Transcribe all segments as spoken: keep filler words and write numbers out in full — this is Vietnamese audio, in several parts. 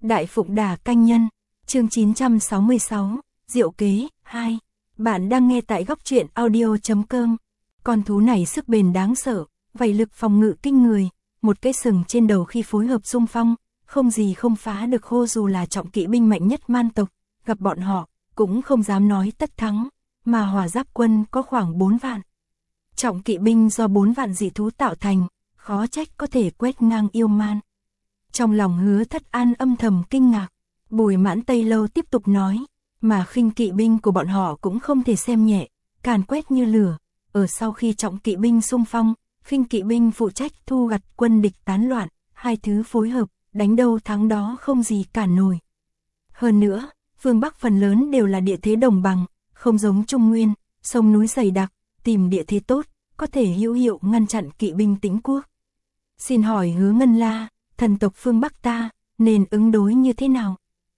Đại Phụng Đà Canh Nhân, chương chín trăm sáu mươi sáu, Diệu Kế, hai. Bạn đang nghe tại góc truyện audio chấm com. Con thú này sức bền đáng sợ, vảy lực phòng ngự kinh người, một cái sừng trên đầu khi phối hợp xung phong, không gì không phá được khô dù là trọng kỵ binh mạnh nhất man tộc, gặp bọn họ, cũng không dám nói tất thắng, mà hỏa giáp quân có khoảng bốn vạn. Trọng kỵ binh do bốn vạn dị thú tạo thành, khó trách có thể quét ngang yêu man. Trong lòng Hứa Thất An âm thầm kinh ngạc, Bùi Mãn Tây Lâu tiếp tục nói, mà khinh kỵ binh của bọn họ cũng không thể xem nhẹ, càn quét như lửa, ở sau khi trọng kỵ binh xung phong, khinh kỵ binh phụ trách thu gặt quân địch tán loạn, hai thứ phối hợp, đánh đâu thắng đó không gì cản nổi. Hơn nữa, phương Bắc phần lớn đều là địa thế đồng bằng, không giống Trung Nguyên, sông núi dày đặc, tìm địa thế tốt, có thể hữu hiệu ngăn chặn kỵ binh Tĩnh Quốc. Xin hỏi Hứa Ngân La, thần tộc phương Bắc ta, nên ứng đối như thế nào?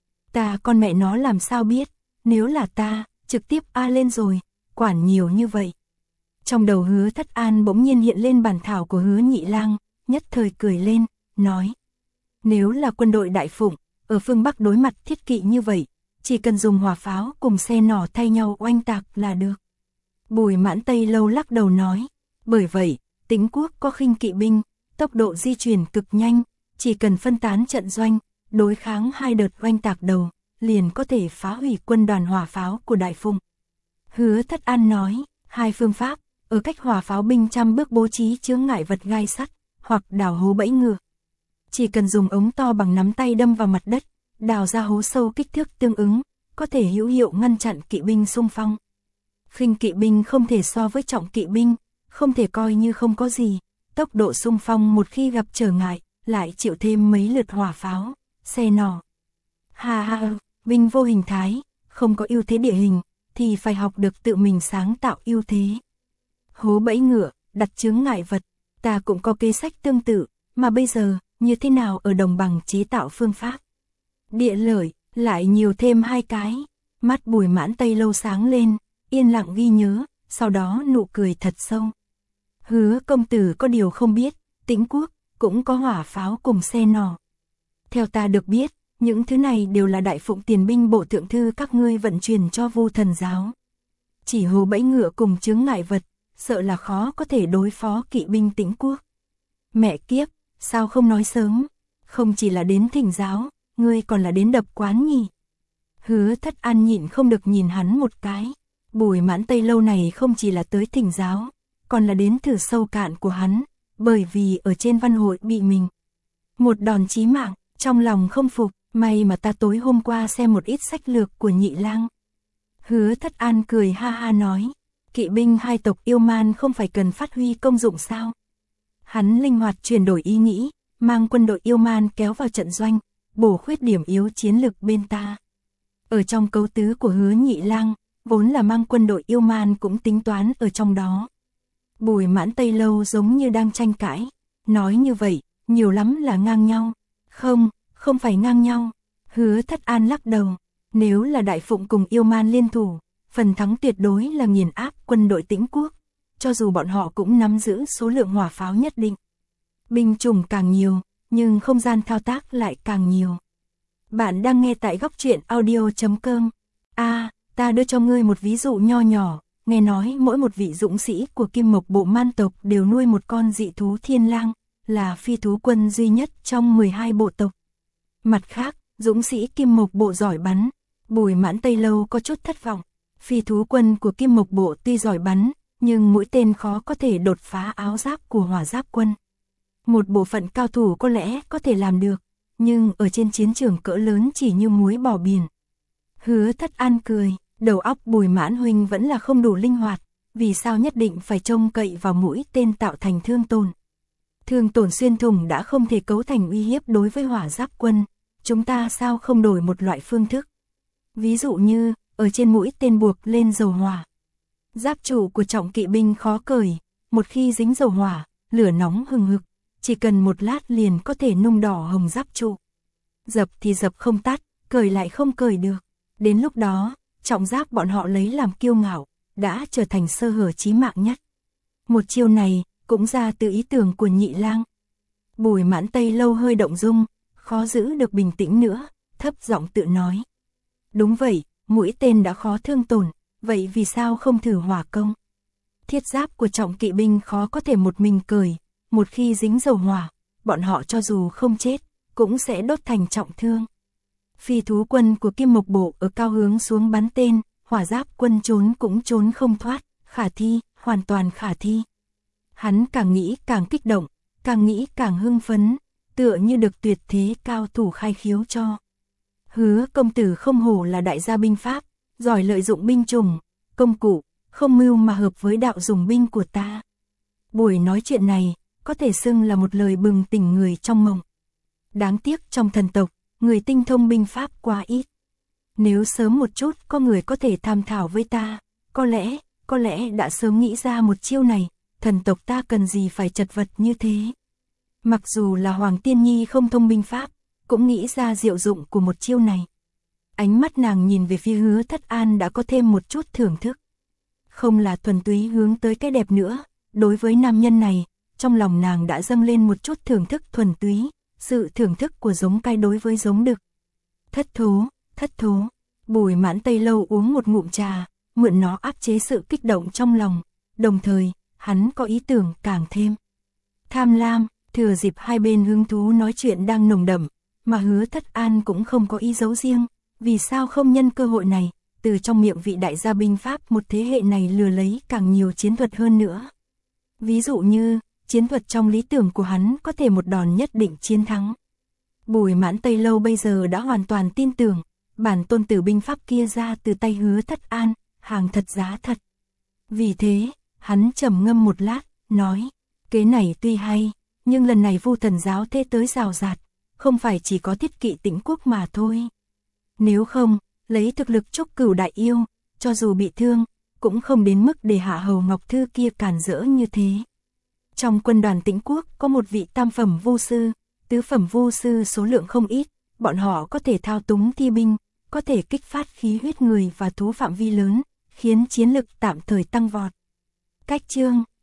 Ta con mẹ nó làm sao biết, nếu là ta, trực tiếp a lên rồi, quản nhiều như vậy. Trong đầu Hứa Thất An bỗng nhiên hiện lên bản thảo của Hứa Nhị Lang, nhất thời cười lên, nói. Nếu là quân đội Đại Phụng, ở phương Bắc đối mặt thiết kỵ như vậy, chỉ cần dùng hỏa pháo cùng xe nỏ thay nhau oanh tạc là được. Bùi Mãn Tây Lâu lắc đầu nói, bởi vậy, Tĩnh Quốc có khinh kỵ binh, tốc độ di chuyển cực nhanh, chỉ cần phân tán trận doanh, đối kháng hai đợt oanh tạc đầu, liền có thể phá hủy quân đoàn hỏa pháo của Đại Phụng. Hứa Thất An nói, hai phương pháp, ở cách hỏa pháo binh trăm bước bố trí chướng ngại vật gai sắt, hoặc đào hố bẫy ngựa. Chỉ cần dùng ống to bằng nắm tay đâm vào mặt đất, đào ra hố sâu kích thước tương ứng, có thể hữu hiệu ngăn chặn kỵ binh xung phong. Khinh kỵ binh không thể so với trọng kỵ binh, không thể coi như không có gì, tốc độ xung phong một khi gặp trở ngại, lại chịu thêm mấy lượt hỏa pháo, xe nỏ. Ha ha, binh vô hình thái, không có ưu thế địa hình, thì phải học được tự mình sáng tạo ưu thế. Hố bẫy ngựa, đặt chướng ngại vật, ta cũng có kế sách tương tự, mà bây giờ, như thế nào ở đồng bằng chế tạo phương pháp? Địa lợi, lại nhiều thêm hai cái, mắt Bùi Mãn Tây Lâu sáng lên, yên lặng ghi nhớ, sau đó nụ cười thật sâu. Hứa công tử có điều không biết, Tĩnh Quốc cũng có hỏa pháo cùng xe nỏ. Theo ta được biết, những thứ này đều là Đại Phụng tiền binh bộ thượng thư các ngươi vận chuyển cho Vu Thần giáo. Chỉ hố bẫy ngựa cùng chướng ngại vật, sợ là khó có thể đối phó kỵ binh Tĩnh Quốc. Mẹ kiếp, sao không nói sớm, không chỉ là đến thỉnh giáo, ngươi còn là đến đập quán nhỉ? Hứa Thất An nhịn không được nhìn hắn một cái. Bùi Mãn Tây Lâu này không chỉ là tới thỉnh giáo, còn là đến thử sâu cạn của hắn, bởi vì ở trên văn hội bị mình một đòn chí mạng, trong lòng không phục, may mà ta tối hôm qua xem một ít sách lược của Nhị Lang. Hứa Thất An cười ha ha nói, kỵ binh hai tộc yêu man không phải cần phát huy công dụng sao? Hắn linh hoạt chuyển đổi ý nghĩ, mang quân đội yêu man kéo vào trận doanh, bổ khuyết điểm yếu chiến lực bên ta. Ở trong cấu tứ của Hứa Nhị Lang, vốn là mang quân đội yêu man cũng tính toán ở trong đó. Bùi Mãn Tây Lâu giống như đang tranh cãi, nói như vậy, nhiều lắm là ngang nhau. Không, không phải ngang nhau. Hứa Thất An lắc đầu, nếu là Đại Phụng cùng yêu man liên thủ, phần thắng tuyệt đối là nghiền áp quân đội Tĩnh Quốc, cho dù bọn họ cũng nắm giữ số lượng hỏa pháo nhất định. Binh chủng càng nhiều, nhưng không gian thao tác lại càng nhiều. Bạn đang nghe tại góc truyện audio chấm com. A, ta đưa cho ngươi một ví dụ nho nhỏ, nghe nói mỗi một vị dũng sĩ của Kim Mộc bộ man tộc đều nuôi một con dị thú thiên lang, là phi thú quân duy nhất trong mười hai bộ tộc. Mặt khác, dũng sĩ Kim Mộc bộ giỏi bắn, Bùi Mãn Tây Lâu có chút thất vọng. Phi thú quân của Kim Mộc bộ tuy giỏi bắn, nhưng mũi tên khó có thể đột phá áo giáp của hỏa giáp quân. Một bộ phận cao thủ có lẽ có thể làm được, nhưng ở trên chiến trường cỡ lớn chỉ như muối bỏ biển. Hứa Thất An cười, đầu óc Bùi Mãn huynh vẫn là không đủ linh hoạt, vì sao nhất định phải trông cậy vào mũi tên tạo thành thương tổn. Thương tổn xuyên thủng đã không thể cấu thành uy hiếp đối với hỏa giáp quân, chúng ta sao không đổi một loại phương thức? Ví dụ như, ở trên mũi tên buộc lên dầu hỏa. Giáp trụ của trọng kỵ binh khó cởi, một khi dính dầu hỏa, lửa nóng hừng hực, chỉ cần một lát liền có thể nung đỏ hồng giáp trụ. Dập thì dập không tắt, cởi lại không cởi được. Đến lúc đó, trọng giáp bọn họ lấy làm kiêu ngạo, đã trở thành sơ hở chí mạng nhất. Một chiêu này, cũng ra từ ý tưởng của Nhị Lang. Bùi Mãn Tây Lâu hơi động dung, khó giữ được bình tĩnh nữa, thấp giọng tự nói. Đúng vậy, mũi tên đã khó thương tổn, vậy vì sao không thử hỏa công? Thiết giáp của trọng kỵ binh khó có thể một mình cởi, một khi dính dầu hỏa, bọn họ cho dù không chết, cũng sẽ đốt thành trọng thương. Phi thú quân của Kim Mộc Bộ ở cao hướng xuống bắn tên, hỏa giáp quân trốn cũng trốn không thoát, khả thi, hoàn toàn khả thi. Hắn càng nghĩ càng kích động, càng nghĩ càng hưng phấn, tựa như được tuyệt thế cao thủ khai khiếu cho. Hứa công tử không hổ là đại gia binh pháp, giỏi lợi dụng binh chủng, công cụ, không mưu mà hợp với đạo dùng binh của ta. Buổi nói chuyện này, có thể xưng là một lời bừng tỉnh người trong mộng. Đáng tiếc trong thần tộc, người tinh thông binh pháp quá ít. Nếu sớm một chút có người có thể tham thảo với ta, có lẽ, có lẽ đã sớm nghĩ ra một chiêu này, thần tộc ta cần gì phải chật vật như thế. Mặc dù là Hoàng Tiên Nhi không thông binh pháp, cũng nghĩ ra diệu dụng của một chiêu này. Ánh mắt nàng nhìn về phía Hứa Thất An đã có thêm một chút thưởng thức. Không là thuần túy hướng tới cái đẹp nữa, đối với nam nhân này, trong lòng nàng đã dâng lên một chút thưởng thức thuần túy, sự thưởng thức của giống cai đối với giống đực. Thất thố, thất thố, Bùi Mãn Tây Lâu uống một ngụm trà, mượn nó áp chế sự kích động trong lòng, đồng thời, hắn có ý tưởng càng thêm tham lam. Thừa dịp hai bên hứng thú nói chuyện đang nồng đậm, mà Hứa Thất An cũng không có ý giấu riêng, vì sao không nhân cơ hội này, từ trong miệng vị đại gia binh pháp một thế hệ này lừa lấy càng nhiều chiến thuật hơn nữa. Ví dụ như, chiến thuật trong lý tưởng của hắn có thể một đòn nhất định chiến thắng. Bùi Mãn Tây Lâu bây giờ đã hoàn toàn tin tưởng, bản tôn tử binh pháp kia ra từ tay Hứa Thất An, hàng thật giá thật. Vì thế, hắn trầm ngâm một lát, nói, kế này tuy hay, nhưng lần này Vu Thần giáo thế tới rào rạt, không phải chỉ có Thiết Kỵ Tĩnh Quốc mà thôi. Nếu không, lấy thực lực Trúc Cửu đại yêu, cho dù bị thương, cũng không đến mức để Hạ Hầu Ngọc Thư kia cản rỡ như thế. Trong quân đoàn Tĩnh Quốc có một vị tam phẩm vu sư, tứ phẩm vu sư số lượng không ít, bọn họ có thể thao túng thi binh, có thể kích phát khí huyết người và thú phạm vi lớn, khiến chiến lực tạm thời tăng vọt. Cách chương